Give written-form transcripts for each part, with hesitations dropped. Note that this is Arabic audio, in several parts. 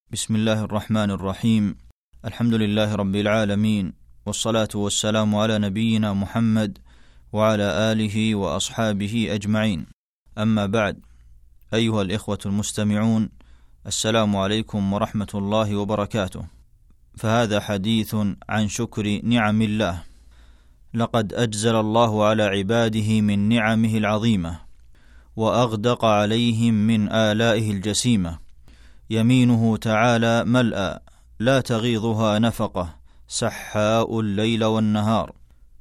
بسم الله الرحمن الرحيم. الحمد لله رب العالمين، والصلاة والسلام على نبينا محمد وعلى آله وأصحابه أجمعين. أما بعد، أيها الإخوة المستمعون، السلام عليكم ورحمة الله وبركاته. فهذا حديث عن شكر نعم الله. لقد أجزل الله على عباده من نعمه العظيمة، وأغدق عليهم من آلائه الجسيمة. يمينه تعالى ملأى لا تغيضها نفقة، سحاء الليل والنهار،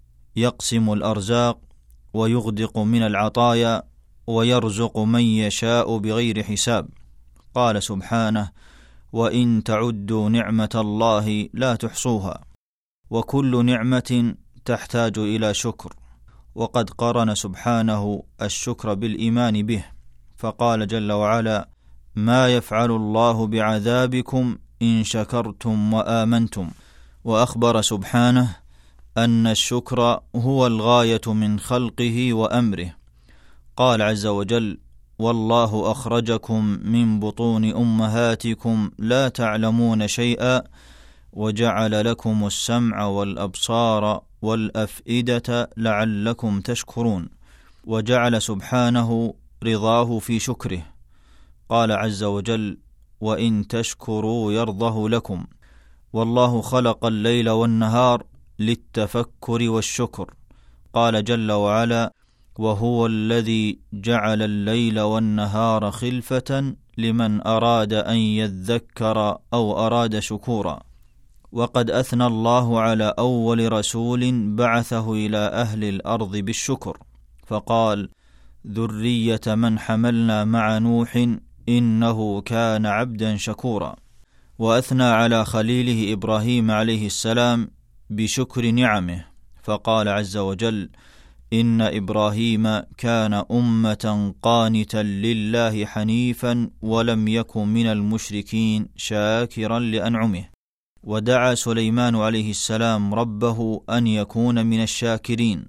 يقسم الأرزاق ويغدق من العطايا، ويرزق من يشاء بغير حساب. قال سبحانه: وإن تعدوا نعمة الله لا تحصوها. وكل نعمة تحتاج إلى شكر، وقد قرن سبحانه الشكر بالإيمان به، فقال جل وعلا: ما يفعل الله بعذابكم إن شكرتم وآمنتم. وأخبر سبحانه أن الشكر هو الغاية من خلقه وأمره. قال عز وجل: والله أخرجكم من بطون أمهاتكم لا تعلمون شيئا وجعل لكم السمع والأبصار والأفئدة لعلكم تشكرون. وجعل سبحانه رضاه في شكره. قال عز وجل: وإن تشكروا يرضه لكم. والله خلق الليل والنهار للتفكر والشكر. قال جل وعلا: وهو الذي جعل الليل والنهار خلفة لمن أراد أن يذكر أو أراد شكورا. وقد أثنى الله على أول رسول بعثه إلى أهل الأرض بالشكر، فقال: ذرية من حملنا مع نوح إنه كان عبدا شكورا. وأثنى على خليله إبراهيم عليه السلام بشكر نعمه، فقال عز وجل: إن إبراهيم كان أمة قانتا لله حنيفا ولم يكن من المشركين شاكرا لأنعمه. ودعا سليمان عليه السلام ربه أن يكون من الشاكرين: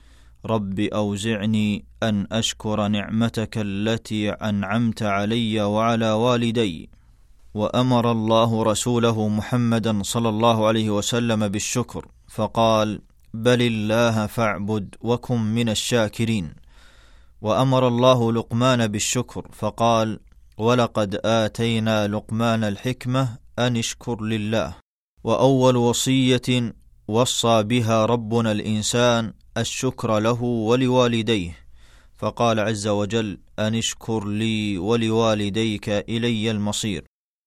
رب أوزعني أن أشكر نعمتك التي أنعمت علي وعلى والدي. وأمر الله رسوله محمدا صلى الله عليه وسلم بالشكر، فقال: بل الله فاعبد وكن من الشاكرين. وأمر الله لقمان بالشكر، فقال: ولقد آتينا لقمان الحكمة أن اشكر لله. وأول وصية وصى بها ربنا الإنسان الشكر له ولوالديه، فقال عز وجل: أن اشكر لي ولوالديك إلي المصير.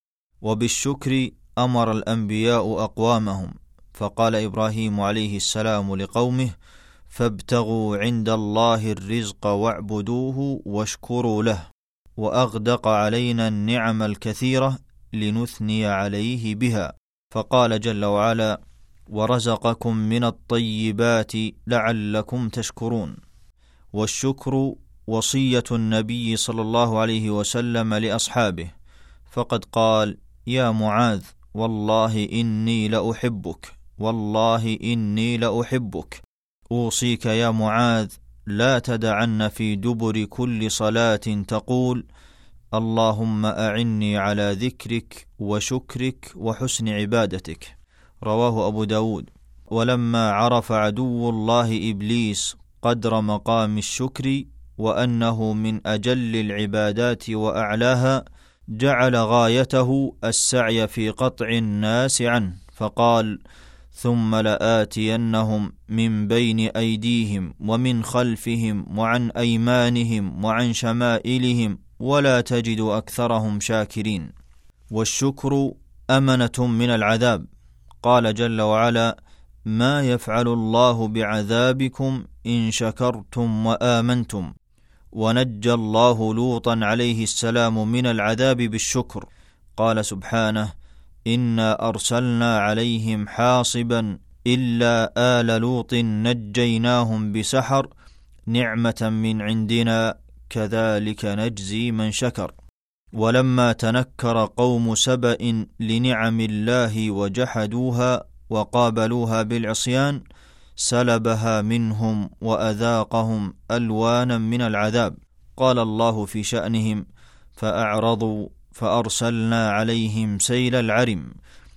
وبالشكر أمر الأنبياء أقوامهم، فقال إبراهيم عليه السلام لقومه: فابتغوا عند الله الرزق واعبدوه واشكروا له. وأغدق علينا النعم الكثيرة لنثني عليه بها، فقال جل وعلا: ورزقكم من الطيبات لعلكم تشكرون. والشكر وصية النبي صلى الله عليه وسلم لأصحابه، فقد قال: يا معاذ، والله إني لأحبك، والله إني لأحبك. أوصيك يا معاذ لا تدعن في دبر كل صلاة تقول: اللهم أعني على ذكرك وشكرك وحسن عبادتك. رواه أبو داود. ولما عرف عدو الله إبليس قدر مقام الشكر وأنه من أجل العبادات وأعلاها، جعل غايته السعي في قطع الناس عنه، فقال: ثم لآتينهم من بين أيديهم ومن خلفهم وعن أيمانهم وعن شمائلهم ولا تجد أكثرهم شاكرين. والشكر أمنة من العذاب. قال جل وعلا: ما يفعل الله بعذابكم إن شكرتم وآمنتم. ونجى الله لوطا عليه السلام من العذاب بالشكر. قال سبحانه: إنا أرسلنا عليهم حاصبا إلا آل لوط نجيناهم بسحر نعمة من عندنا كذلك نجزي من شكر. ولما تنكر قوم سبأ لنعم الله وجحدوها وقابلوها بالعصيان، سلبها منهم وأذاقهم ألوانا من العذاب. قال الله في شأنهم: فأعرضوا فأرسلنا عليهم سيل العرم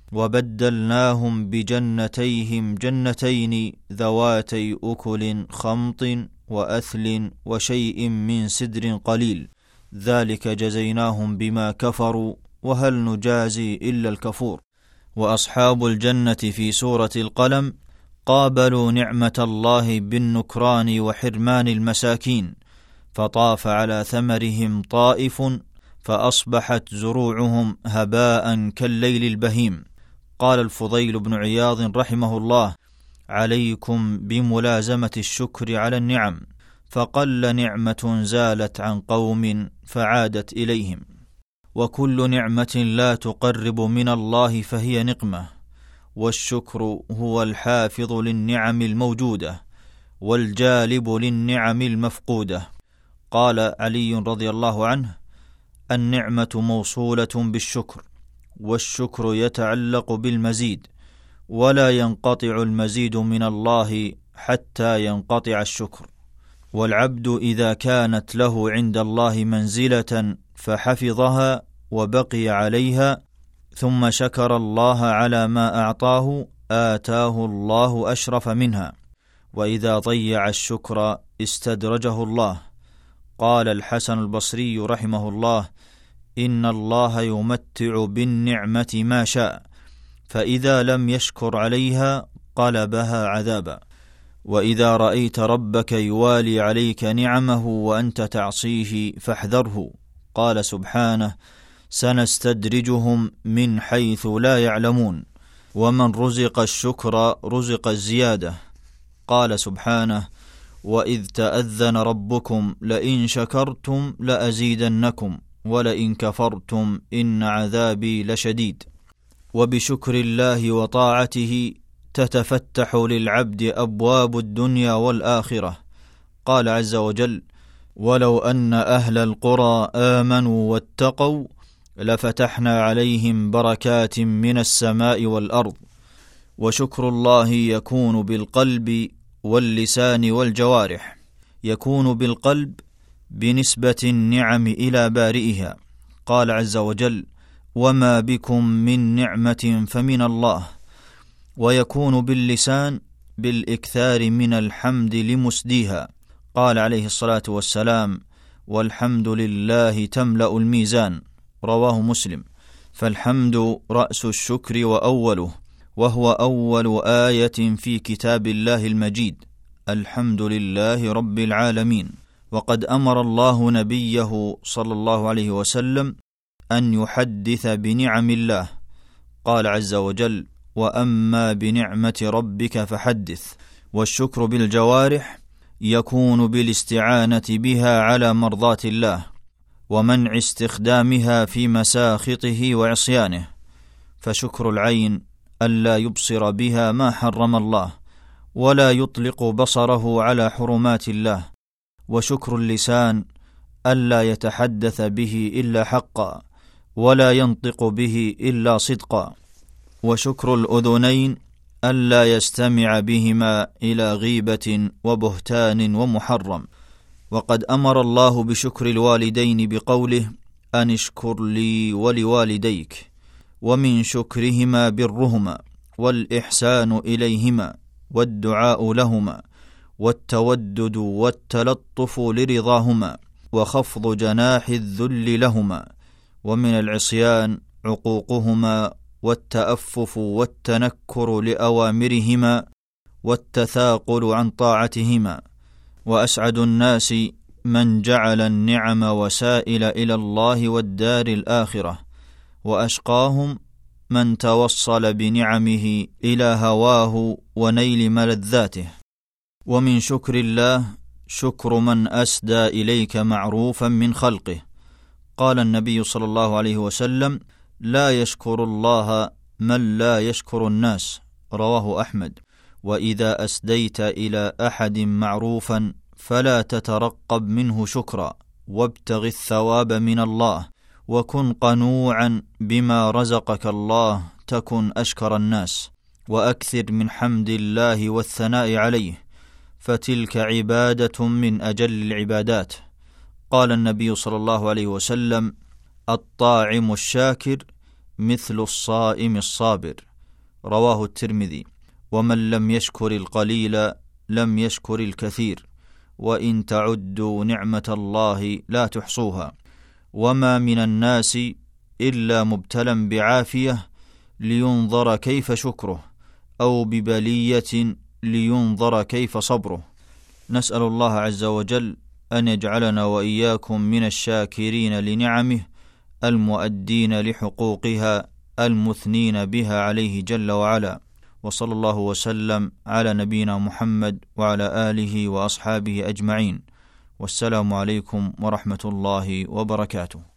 وبدلناهم بجنتيهم جنتين ذواتي أكل خمط وأثل وشيء من سدر قليل ذلك جزيناهم بما كفروا وهل نجازي إلا الكفور. وأصحاب الجنة في سورة القلم قابلوا نعمة الله بالنكران وحرمان المساكين، فطاف على ثمرهم طائف فأصبحت زروعهم هباء كالليل البهيم. قال الفضيل بن عياض رحمه الله: عليكم بملازمة الشكر على النعم، فقل نعمة زالت عن قوم فعادت إليهم. وكل نعمة لا تقرب من الله فهي نقمة، والشكر هو الحافظ للنعم الموجودة والجالب للنعم المفقودة. قال علي رضي الله عنه: النعمة موصولة بالشكر، والشكر يتعلق بالمزيد، ولا ينقطع المزيد من الله حتى ينقطع الشكر. والعبد إذا كانت له عند الله منزلة فحفظها وبقي عليها ثم شكر الله على ما أعطاه آتاه الله أشرف منها، وإذا ضيع الشكر استدرجه الله. قال الحسن البصري رحمه الله: إن الله يمتع بالنعمة ما شاء، فإذا لم يشكر عليها قلبها عذابا. وإذا رأيت ربك يوالي عليك نعمه وأنت تعصيه فاحذره. قال سبحانه: سنستدرجهم من حيث لا يعلمون، ومن رزق الشكر رزق الزيادة. قال سبحانه: وإذ تأذن ربكم لئن شكرتم لأزيدنكم ولئن كفرتم إن عذابي لشديد. وبشكر الله وطاعته تتفتح للعبد أبواب الدنيا والآخرة. قال عز وجل: ولو أن أهل القرى آمنوا واتقوا لفتحنا عليهم بركات من السماء والأرض. وشكر الله يكون بالقلب واللسان والجوارح. يكون بالقلب بنسبة النعم إلى بارئها. قال عز وجل: وما بكم من نعمة فمن الله. ويكون باللسان بالإكثار من الحمد لمسديها. قال عليه الصلاة والسلام: والحمد لله تملأ الميزان. رواه مسلم. فالحمد رأس الشكر وأوله، وهو أول آية في كتاب الله المجيد. الحمد لله رب العالمين. وقد أمر الله نبيه صلى الله عليه وسلم أن يحدث بنعم الله. قال عز وجل: وأما بنعمة ربك فحدث. والشكر بالجوارح يكون بالاستعانة بها على مرضات الله، ومنع استخدامها في مساخطه وعصيانه. فشكر العين ألا يبصر بها ما حرم الله، ولا يطلق بصره على حرمات الله. وشكر اللسان ألا يتحدث به إلا حقا، ولا ينطق به إلا صدقا. وشكر الأذنين ألا يستمع بهما إلى غيبة وبهتان ومحرم. وقد أمر الله بشكر الوالدين بقوله: أن اشكر لي ولوالديك. ومن شكرهما برهما، والإحسان إليهما، والدعاء لهما، والتودد والتلطف لرضاهما، وخفض جناح الذل لهما. ومن العصيان عقوقهما، والتأفف والتنكر لأوامرهما، والتثاقل عن طاعتهما. وأسعد الناس من جعل النعم وسائل إلى الله والدار الآخرة، وأشقاهم من توصل بنعمه إلى هواه ونيل ملذاته. ومن شكر الله شكر من أسدى إليك معروفا من خلقه. قال النبي صلى الله عليه وسلم: لا يشكر الله من لا يشكر الناس. رواه أحمد. وإذا أسديت إلى أحد معروفا فلا تترقب منه شكرا، وابتغ الثواب من الله، وكن قنوعا بما رزقك الله تكن أشكر الناس. وأكثر من حمد الله والثناء عليه، فتلك عبادة من أجل العبادات. قال النبي صلى الله عليه وسلم: الطاعم الشاكر مثل الصائم الصابر، رواه الترمذي. ومن لم يشكر القليل لم يشكر الكثير، وإن تعدوا نعمة الله لا تحصوها. وما من الناس إلا مبتلى بعافية لينظر كيف شكره، أو ببلية لينظر كيف صبره. نسأل الله عز وجل أن يجعلنا وإياكم من الشاكرين لنعمه، المؤدين لحقوقها، المثنين بها عليه جل وعلا. وصلى الله وسلم على نبينا محمد وعلى آله وأصحابه أجمعين، والسلام عليكم ورحمة الله وبركاته.